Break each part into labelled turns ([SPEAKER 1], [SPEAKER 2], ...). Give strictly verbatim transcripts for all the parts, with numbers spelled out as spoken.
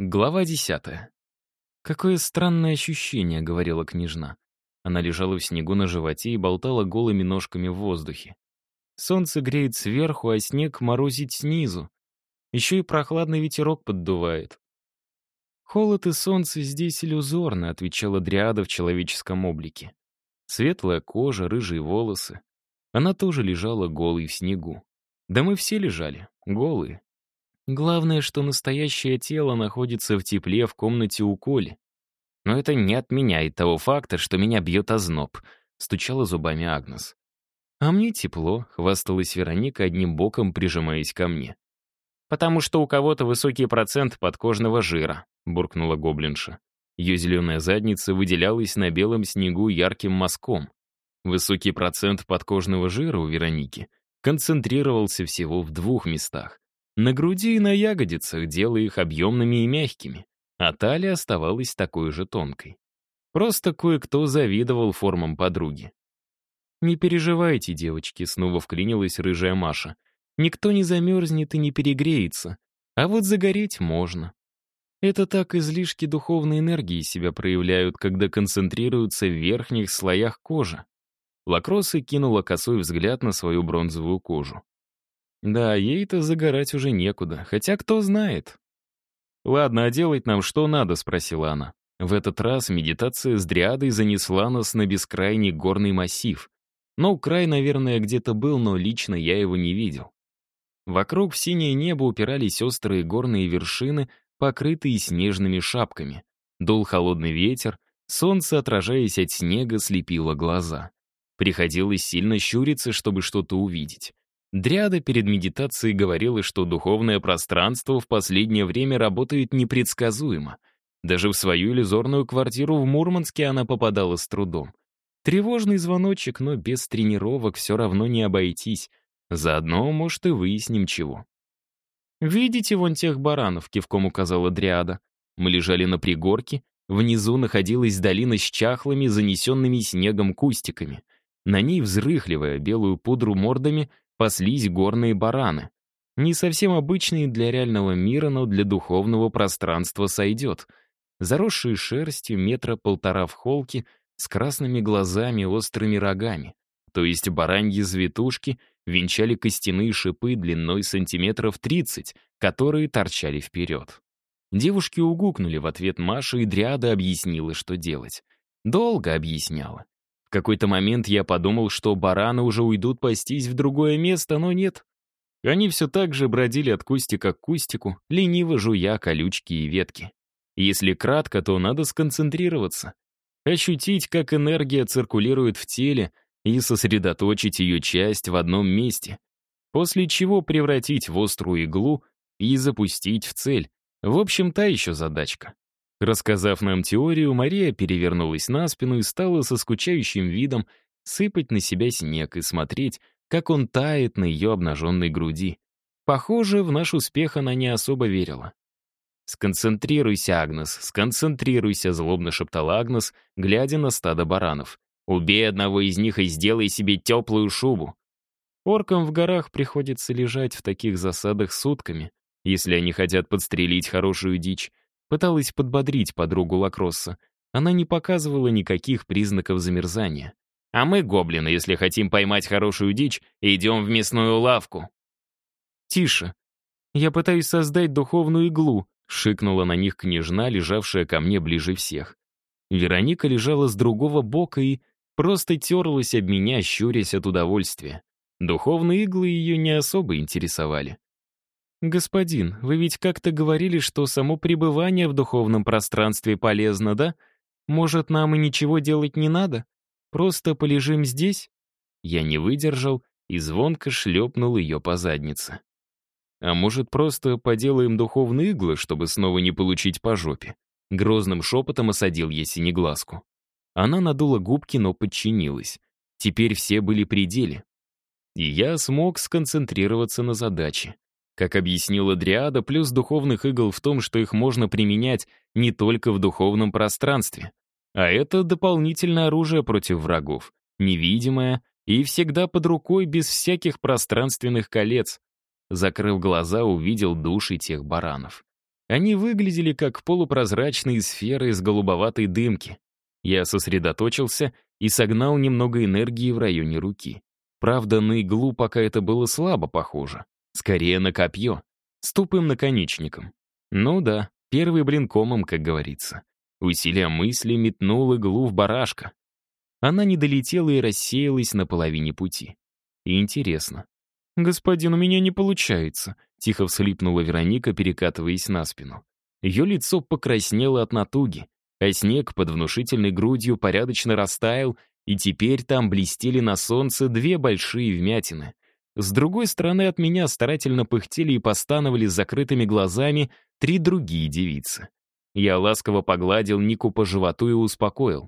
[SPEAKER 1] Глава десятая. «Какое странное ощущение», — говорила княжна. Она лежала в снегу на животе и болтала голыми ножками в воздухе. Солнце греет сверху, а снег морозит снизу. Еще и прохладный ветерок поддувает. «Холод и солнце здесь иллюзорно», — отвечала Дриада в человеческом облике. Светлая кожа, рыжие волосы. Она тоже лежала голой в снегу. Да мы все лежали, голые. Главное, что настоящее тело находится в тепле в комнате у Коли. Но это не отменяет того факта, что меня бьет озноб, стучала зубами Агнес. А мне тепло, хвасталась Вероника, одним боком прижимаясь ко мне. «Потому что у кого-то высокий процент подкожного жира», — буркнула гоблинша. Ее зеленая задница выделялась на белом снегу ярким мазком. Высокий процент подкожного жира у Вероники концентрировался всего в двух местах. На груди и на ягодицах, делая их объемными и мягкими, а талия оставалась такой же тонкой. Просто кое-кто завидовал формам подруги. «Не переживайте, девочки», — снова вклинилась рыжая Маша. «Никто не замерзнет и не перегреется, а вот загореть можно. Это так излишки духовной энергии себя проявляют, когда концентрируются в верхних слоях кожи». Лакросса кинула косой взгляд на свою бронзовую кожу. Да, ей-то загорать уже некуда, хотя кто знает. «Ладно, а делать нам что надо?» — спросила она. В этот раз медитация с дриадой занесла нас на бескрайний горный массив. Ну, край, наверное, где-то был, но лично я его не видел. Вокруг в синее небо упирались острые горные вершины, покрытые снежными шапками. Дул холодный ветер, солнце, отражаясь от снега, слепило глаза. Приходилось сильно щуриться, чтобы что-то увидеть. Дриада перед медитацией говорила, что духовное пространство в последнее время работает непредсказуемо. Даже в свою иллюзорную квартиру в Мурманске она попадала с трудом. Тревожный звоночек, но без тренировок все равно не обойтись. Заодно, может, и выясним чего. «Видите вон тех баранов?» — кивком указала Дриада. Мы лежали на пригорке, внизу находилась долина с чахлыми, занесенными снегом кустиками. На ней, взрыхливая белую пудру мордами, паслись горные бараны. Не совсем обычные для реального мира, но для духовного пространства сойдет. Заросшие шерстью метра полтора в холке, с красными глазами, острыми рогами. То есть бараньи завитушки венчали костяные шипы длиной сантиметров тридцать, которые торчали вперед. Девушки угукнули в ответ Маши, и Дриада объяснила, что делать. Долго объясняла. В какой-то момент я подумал, что бараны уже уйдут пастись в другое место, но нет. Они все так же бродили от кустика к кустику, лениво жуя колючки и ветки. Если кратко, то надо сконцентрироваться. Ощутить, как энергия циркулирует в теле, и сосредоточить ее часть в одном месте. После чего превратить в острую иглу и запустить в цель. В общем, та еще задачка. Рассказав нам теорию, Мария перевернулась на спину и стала со скучающим видом сыпать на себя снег и смотреть, как он тает на ее обнаженной груди. Похоже, в наш успех она не особо верила. «Сконцентрируйся, Агнес, сконцентрируйся», — злобно шептала Агнес, глядя на стадо баранов. «Убей одного из них и сделай себе теплую шубу». Оркам в горах приходится лежать в таких засадах сутками, если они хотят подстрелить хорошую дичь. Пыталась подбодрить подругу Лакросса. Она не показывала никаких признаков замерзания. «А мы, гоблины, если хотим поймать хорошую дичь, идем в мясную лавку». «Тише. Я пытаюсь создать духовную иглу», — шикнула на них княжна, лежавшая ко мне ближе всех. Вероника лежала с другого бока и просто терлась об меня, щурясь от удовольствия. Духовные иглы ее не особо интересовали. «Господин, вы ведь как-то говорили, что само пребывание в духовном пространстве полезно, да? Может, нам и ничего делать не надо? Просто полежим здесь?» Я не выдержал и звонко шлепнул ее по заднице. «А может, просто поделаем духовные иглы, чтобы снова не получить по жопе?» Грозным шепотом осадил я синеглазку. Она надула губки, но подчинилась. Теперь все были при деле. И я смог сконцентрироваться на задаче. Как объяснила Дриада, плюс духовных игл в том, что их можно применять не только в духовном пространстве. А это дополнительное оружие против врагов, невидимое и всегда под рукой без всяких пространственных колец. Закрыв глаза, увидел души тех баранов. Они выглядели как полупрозрачные сферы из голубоватой дымки. Я сосредоточился и согнал немного энергии в районе руки. Правда, на иглу пока это было слабо похоже. Скорее на копье, с тупым наконечником. Ну да, первый блин комом, как говорится. Усилие мысли метнул иглу в барашка. Она не долетела и рассеялась на половине пути. И интересно. «Господин, у меня не получается», — тихо всхлипнула Вероника, перекатываясь на спину. Ее лицо покраснело от натуги, а снег под внушительной грудью порядочно растаял, и теперь там блестели на солнце две большие вмятины. С другой стороны от меня старательно пыхтели и постановали с закрытыми глазами три другие девицы. Я ласково погладил Нику по животу и успокоил.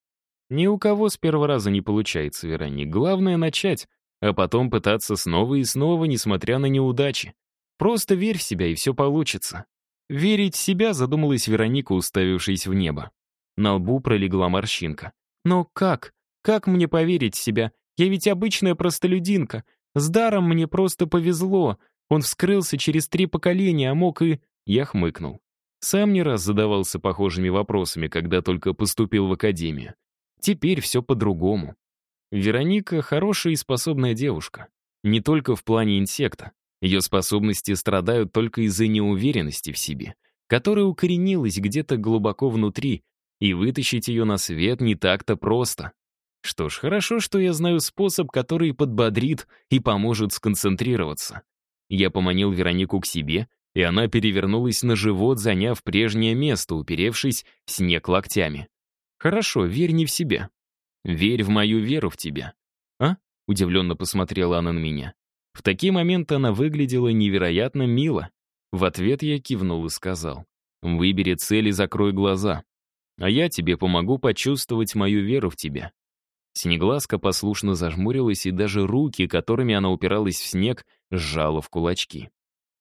[SPEAKER 1] «Ни у кого с первого раза не получается, Вероник. Главное — начать, а потом пытаться снова и снова, несмотря на неудачи. Просто верь в себя, и все получится». «Верить в себя», — задумалась Вероника, уставившись в небо. На лбу пролегла морщинка. «Но как? Как мне поверить в себя? Я ведь обычная простолюдинка. С даром мне просто повезло. Он вскрылся через три поколения, а мог и...» Я хмыкнул. Сам не раз задавался похожими вопросами, когда только поступил в академию. Теперь все по-другому. Вероника — хорошая и способная девушка. Не только в плане инсекта. Ее способности страдают только из-за неуверенности в себе, которая укоренилась где-то глубоко внутри, и вытащить ее на свет не так-то просто. Что ж, хорошо, что я знаю способ, который подбодрит и поможет сконцентрироваться. Я поманил Веронику к себе, и она перевернулась на живот, заняв прежнее место, уперевшись в снег локтями. «Хорошо, верь не в себя. Верь в мою веру в тебя». «А?» — удивленно посмотрела она на меня. В такие моменты она выглядела невероятно мило. В ответ я кивнул и сказал: «Выбери цель и закрой глаза, а я тебе помогу почувствовать мою веру в тебя». Синеглазка послушно зажмурилась, и даже руки, которыми она упиралась в снег, сжала в кулачки.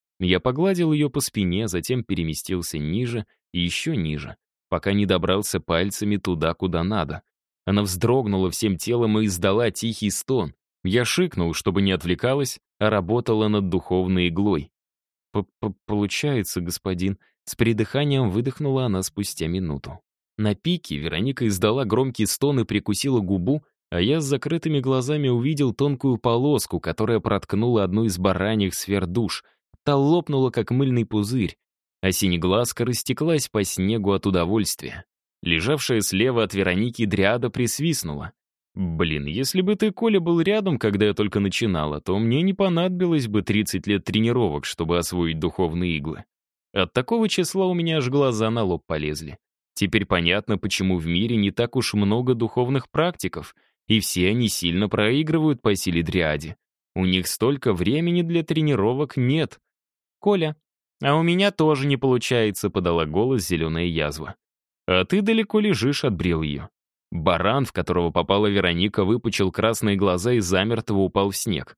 [SPEAKER 1] Я погладил ее по спине, затем переместился ниже и еще ниже, пока не добрался пальцами туда, куда надо. Она вздрогнула всем телом и издала тихий стон. Я шикнул, чтобы не отвлекалась, а работала над духовной иглой. П -п «Получается, господин», — с придыханием выдохнула она спустя минуту. На пике Вероника издала громкий стон и прикусила губу, а я с закрытыми глазами увидел тонкую полоску, которая проткнула одну из бараньих сфер душ. Та лопнула, как мыльный пузырь, а синеглазка растеклась по снегу от удовольствия. Лежавшая слева от Вероники дриада присвистнула. «Блин, если бы ты, Коля, был рядом, когда я только начинала, то мне не понадобилось бы тридцать лет тренировок, чтобы освоить духовные иглы. От такого числа у меня аж глаза на лоб полезли. Теперь понятно, почему в мире не так уж много духовных практиков, и все они сильно проигрывают по силе дриаде. У них столько времени для тренировок нет». «Коля, а у меня тоже не получается», — подала голос зеленая язва. «А ты далеко лежишь», — отбрил ее. Баран, в которого попала Вероника, выпучил красные глаза и замертво упал в снег.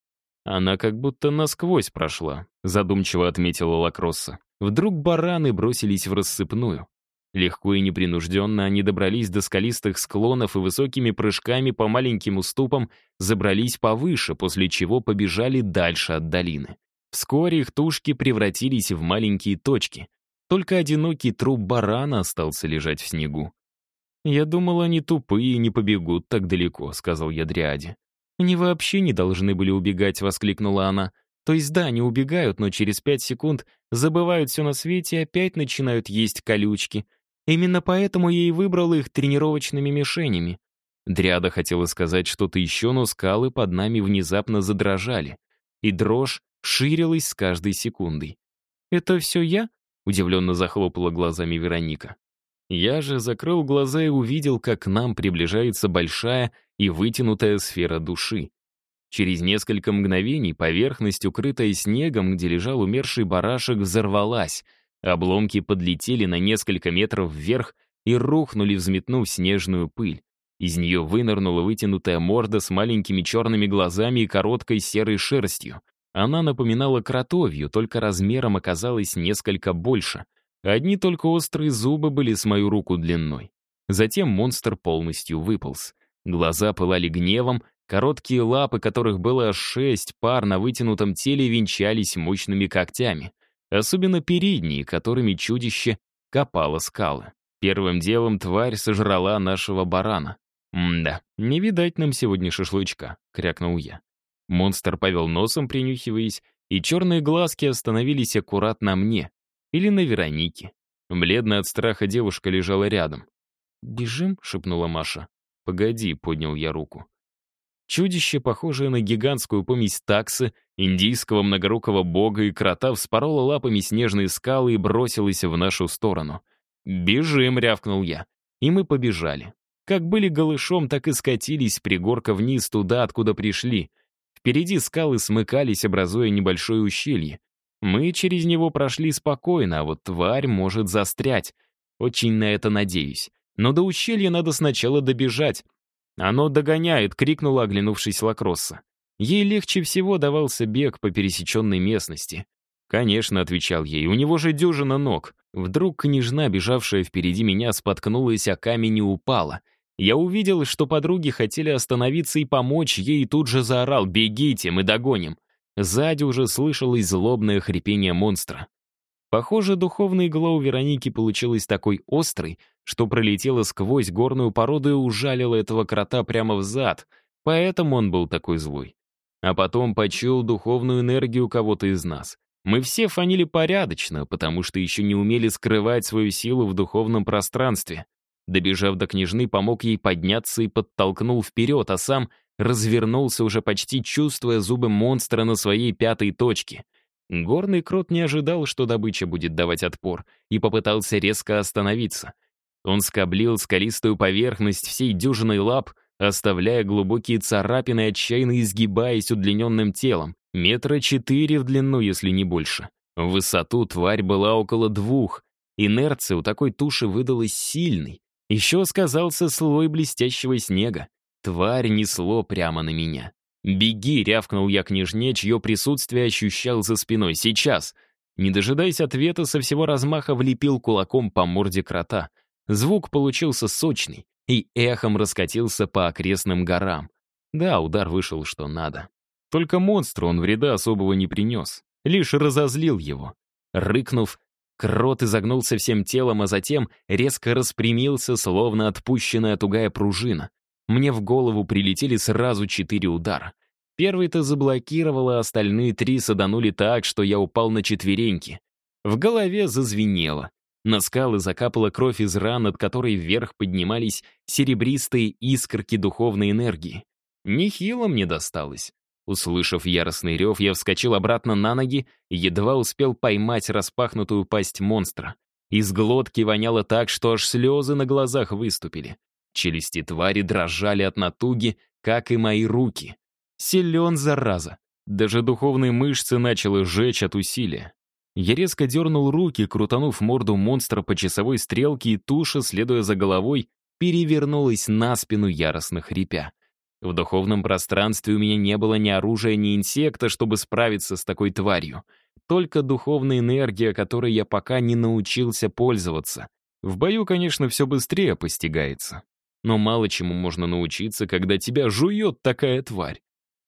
[SPEAKER 1] «Она как будто насквозь прошла», — задумчиво отметила Лакросса. Вдруг бараны бросились в рассыпную. Легко и непринужденно они добрались до скалистых склонов и высокими прыжками по маленьким уступам забрались повыше, после чего побежали дальше от долины. Вскоре их тушки превратились в маленькие точки. Только одинокий труп барана остался лежать в снегу. «Я думал, они тупые и не побегут так далеко», — сказал я дриаде. «Они вообще не должны были убегать», — воскликнула она. «То есть да, они убегают, но через пять секунд забывают все на свете и опять начинают есть колючки. Именно поэтому я и выбрала их тренировочными мишенями». Дриада хотела сказать что-то еще, но скалы под нами внезапно задрожали, и дрожь ширилась с каждой секундой. «Это все я?» — удивленно захлопала глазами Вероника. Я же закрыл глаза и увидел, как к нам приближается большая и вытянутая сфера души. Через несколько мгновений поверхность, укрытая снегом, где лежал умерший барашек, взорвалась. Обломки подлетели на несколько метров вверх и рухнули, взметнув снежную пыль. Из нее вынырнула вытянутая морда с маленькими черными глазами и короткой серой шерстью. Она напоминала кротовью, только размером оказалась несколько больше. Одни только острые зубы были с мою руку длиной. Затем монстр полностью выполз. Глаза пылали гневом, короткие лапы, которых было аж шесть пар на вытянутом теле, венчались мощными когтями. особенно передние, которыми чудище копало скалы. Первым делом тварь сожрала нашего барана. «М-да, не видать нам сегодня шашлычка», — крякнул я. Монстр повел носом, принюхиваясь, и черные глазки остановились аккурат на мне или на Веронике. Бледная от страха девушка лежала рядом. «Бежим?» — шепнула Маша. «Погоди», — поднял я руку. Чудище, похожее на гигантскую помесь таксы, индийского многорукого бога и крота, вспороло лапами снежные скалы и бросилось в нашу сторону. «Бежим!» — рявкнул я. И мы побежали. Как были голышом, так и скатились с пригорка вниз туда, откуда пришли. Впереди скалы смыкались, образуя небольшое ущелье. Мы через него прошли спокойно, а вот тварь может застрять. Очень на это надеюсь. Но до ущелья надо сначала добежать. «Оно догоняет!» — крикнула, оглянувшись Лакросса. Ей легче всего давался бег по пересеченной местности. «Конечно», — отвечал ей, — «у него же дюжина ног». Вдруг княжна, бежавшая впереди меня, споткнулась о камень и упала. Я увидел, что подруги хотели остановиться и помочь ей, и тут же заорал: «Бегите, мы догоним!» Сзади уже слышалось злобное хрипение монстра. Похоже, духовная игла у Вероники получилась такой острой, что пролетела сквозь горную породу и ужалила этого крота прямо в зад, поэтому он был такой злой. А потом почуял духовную энергию кого-то из нас. Мы все фанили порядочно, потому что еще не умели скрывать свою силу в духовном пространстве. Добежав до княжны, помог ей подняться и подтолкнул вперед, а сам развернулся, уже почти чувствуя зубы монстра на своей пятой точке. Горный крот не ожидал, что добыча будет давать отпор, и попытался резко остановиться. Он скоблил скалистую поверхность всей дюжиной лап, оставляя глубокие царапины, отчаянно изгибаясь удлиненным телом. Метра четыре в длину, если не больше. В высоту тварь была около двух. Инерция у такой туши выдалась сильной. Еще сказался слой блестящего снега. Тварь несло прямо на меня. «Беги!» — рявкнул я княжне, чье присутствие ощущал за спиной. «Сейчас!» Не дожидаясь ответа, со всего размаха влепил кулаком по морде крота. Звук получился сочный и эхом раскатился по окрестным горам. Да, удар вышел что надо. Только монстру он вреда особого не принес, лишь разозлил его. Рыкнув, крот изогнулся всем телом, а затем резко распрямился, словно отпущенная тугая пружина. Мне в голову прилетели сразу четыре удара. Первый-то заблокировал, а остальные три саданули так, что я упал на четвереньки. В голове зазвенело. На скалы закапала кровь из ран, от которой вверх поднимались серебристые искорки духовной энергии. Нехило мне досталось. Услышав яростный рев, я вскочил обратно на ноги и едва успел поймать распахнутую пасть монстра. Из глотки воняло так, что аж слезы на глазах выступили. Челюсти твари дрожали от натуги, как и мои руки. Силен, зараза. Даже духовные мышцы начало жечь от усилия. Я резко дернул руки, крутанув морду монстра по часовой стрелке, и туша, следуя за головой, перевернулась на спину, яростно хрипя. В духовном пространстве у меня не было ни оружия, ни инсекта, чтобы справиться с такой тварью. Только духовная энергия, которой я пока не научился пользоваться. В бою, конечно, все быстрее постигается. Но мало чему можно научиться, когда тебя жует такая тварь.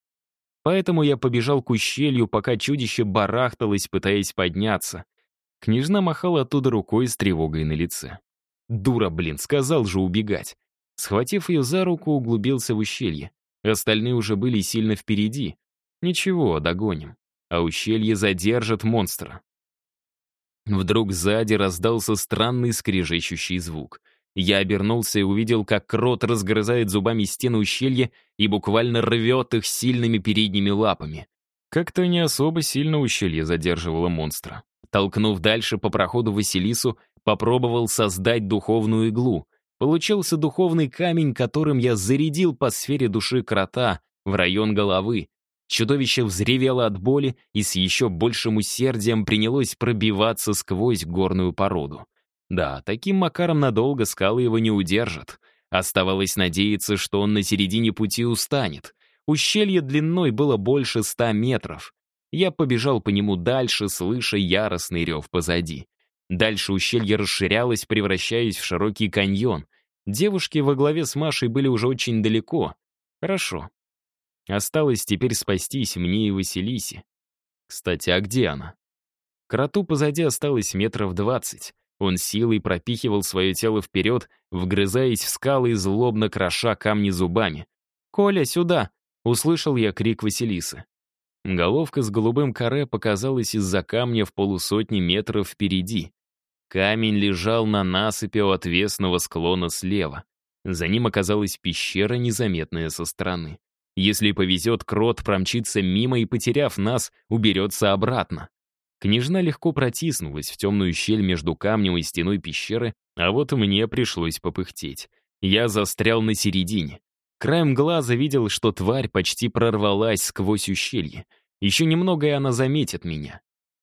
[SPEAKER 1] Поэтому я побежал к ущелью, пока чудище барахталось, пытаясь подняться. Княжна махала оттуда рукой с тревогой на лице. «Дура, блин, сказал же убегать». Схватив ее за руку, углубился в ущелье. Остальные уже были сильно впереди. Ничего, догоним. А ущелье задержит монстра. Вдруг сзади раздался странный скрежещущий звук. Я обернулся и увидел, как крот разгрызает зубами стены ущелья и буквально рвет их сильными передними лапами. Как-то не особо сильно ущелье задерживало монстра. Толкнув дальше по проходу Василису, попробовал создать духовную иглу. Получился духовный камень, которым я зарядил по сфере души крота в район головы. Чудовище взревело от боли и с еще большим усердием принялось пробиваться сквозь горную породу. Да, таким макаром надолго скалы его не удержат. Оставалось надеяться, что он на середине пути устанет. Ущелье длиной было больше ста метров. Я побежал по нему дальше, слыша яростный рев позади. Дальше ущелье расширялось, превращаясь в широкий каньон. Девушки во главе с Машей были уже очень далеко. Хорошо. Осталось теперь спастись мне и Василисе. Кстати, а где она? Кроту позади осталось метров двадцать. Он силой пропихивал свое тело вперед, вгрызаясь в скалы и злобно кроша камни зубами. «Коля, сюда!» — услышал я крик Василисы. Головка с голубым каре показалась из-за камня в полусотни метров впереди. Камень лежал на насыпи у отвесного склона слева. За ним оказалась пещера, незаметная со стороны. Если повезет, крот промчится мимо и, потеряв нас, уберется обратно. Княжна легко протиснулась в темную щель между камнем и стеной пещеры, а вот мне пришлось попыхтеть. Я застрял на середине. Краем глаза видел, что тварь почти прорвалась сквозь ущелье. Еще немного, и она заметит меня.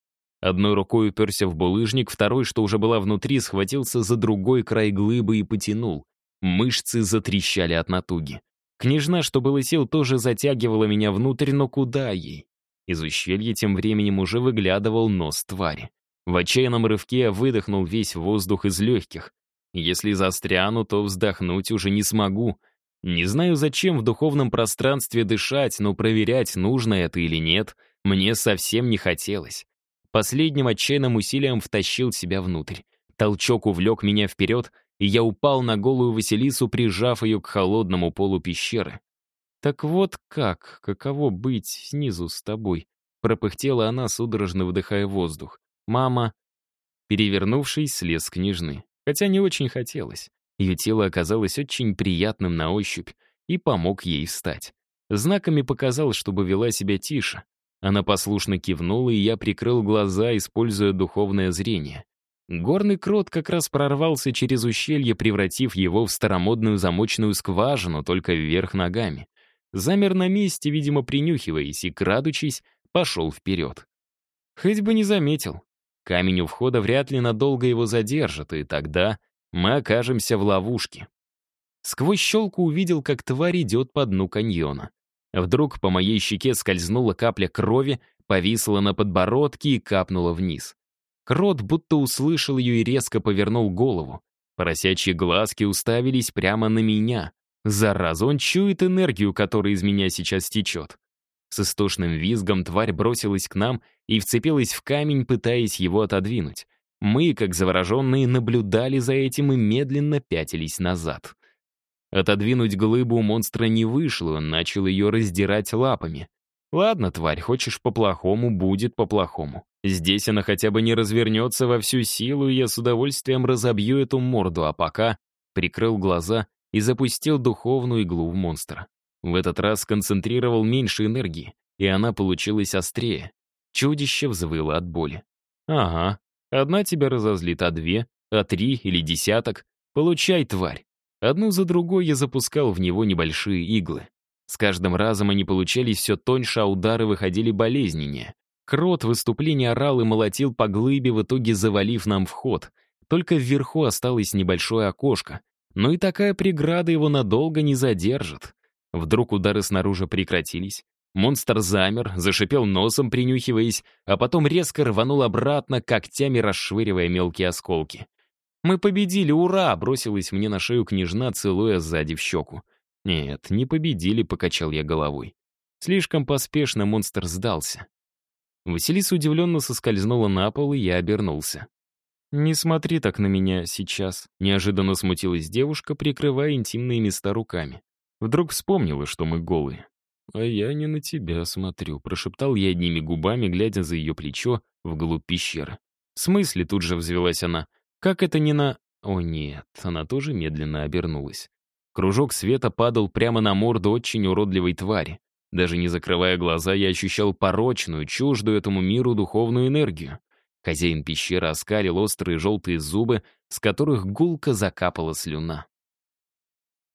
[SPEAKER 1] Одной рукой уперся в булыжник, второй, что уже была внутри, схватился за другой край глыбы и потянул. Мышцы затрещали от натуги. Княжна, что было сил, тоже затягивала меня внутрь, но куда ей? Из ущелья тем временем уже выглядывал нос твари. В отчаянном рывке я выдохнул весь воздух из легких. Если застряну, то вздохнуть уже не смогу. Не знаю, зачем в духовном пространстве дышать, но проверять, нужно это или нет, мне совсем не хотелось. Последним отчаянным усилием втащил себя внутрь. Толчок увлек меня вперед, и я упал на голую Василису, прижав ее к холодному полу пещеры. «Так вот как, каково быть снизу с тобой?» — пропыхтела она, судорожно вдыхая воздух. «Мама...» Перевернувшись, слез с княжны. Хотя не очень хотелось. Ее тело оказалось очень приятным на ощупь и помог ей встать. Знаками показал, чтобы вела себя тише. Она послушно кивнула, и я прикрыл глаза, используя духовное зрение. Горный крот как раз прорвался через ущелье, превратив его в старомодную замочную скважину, только вверх ногами. Замер на месте, видимо, принюхиваясь, и, крадучись, пошел вперед. Хоть бы не заметил. Камень у входа вряд ли надолго его задержит, и тогда мы окажемся в ловушке. Сквозь щелку увидел, как тварь идет по дну каньона. Вдруг по моей щеке скользнула капля крови, повисла на подбородке и капнула вниз. Крот будто услышал ее и резко повернул голову. Поросячьи глазки уставились прямо на меня. Зараза, он чует энергию, которая из меня сейчас течет. С истошным визгом тварь бросилась к нам и вцепилась в камень, пытаясь его отодвинуть. Мы, как завороженные, наблюдали за этим и медленно пятились назад. Отодвинуть глыбу у монстра не вышло, он начал ее раздирать лапами. Ладно, тварь, хочешь по-плохому, будет по-плохому. Здесь она хотя бы не развернется во всю силу, и я с удовольствием разобью эту морду, а пока прикрыл глаза и запустил духовную иглу в монстра. В этот раз концентрировал меньше энергии, и она получилась острее. Чудище взвыло от боли. Ага, одна тебя разозлит, а две, а три или десяток. Получай, тварь. Одну за другой я запускал в него небольшие иглы. С каждым разом они получались все тоньше, а удары выходили болезненнее. Крот в выступлении орал и молотил по глыбе, в итоге завалив нам вход. Только вверху осталось небольшое окошко. Но и такая преграда его надолго не задержит. Вдруг удары снаружи прекратились. Монстр замер, зашипел носом, принюхиваясь, а потом резко рванул обратно, когтями расшвыривая мелкие осколки. «Мы победили, ура!» — бросилась мне на шею княжна, целуя сзади в щеку. «Нет, не победили», — покачал я головой. Слишком поспешно монстр сдался. Василиса удивленно соскользнула на пол, и я обернулся. «Не смотри так на меня сейчас», — неожиданно смутилась девушка, прикрывая интимные места руками. Вдруг вспомнила, что мы голые. «А я не на тебя смотрю», — прошептал я одними губами, глядя за ее плечо вглубь пещеры. «В смысле?» — тут же взвелась она. «Как это не на...» О нет, она тоже медленно обернулась. Кружок света падал прямо на морду очень уродливой твари. Даже не закрывая глаза, я ощущал порочную, чуждую этому миру духовную энергию. Хозяин пещеры оскалил острые желтые зубы, с которых гулко закапала слюна.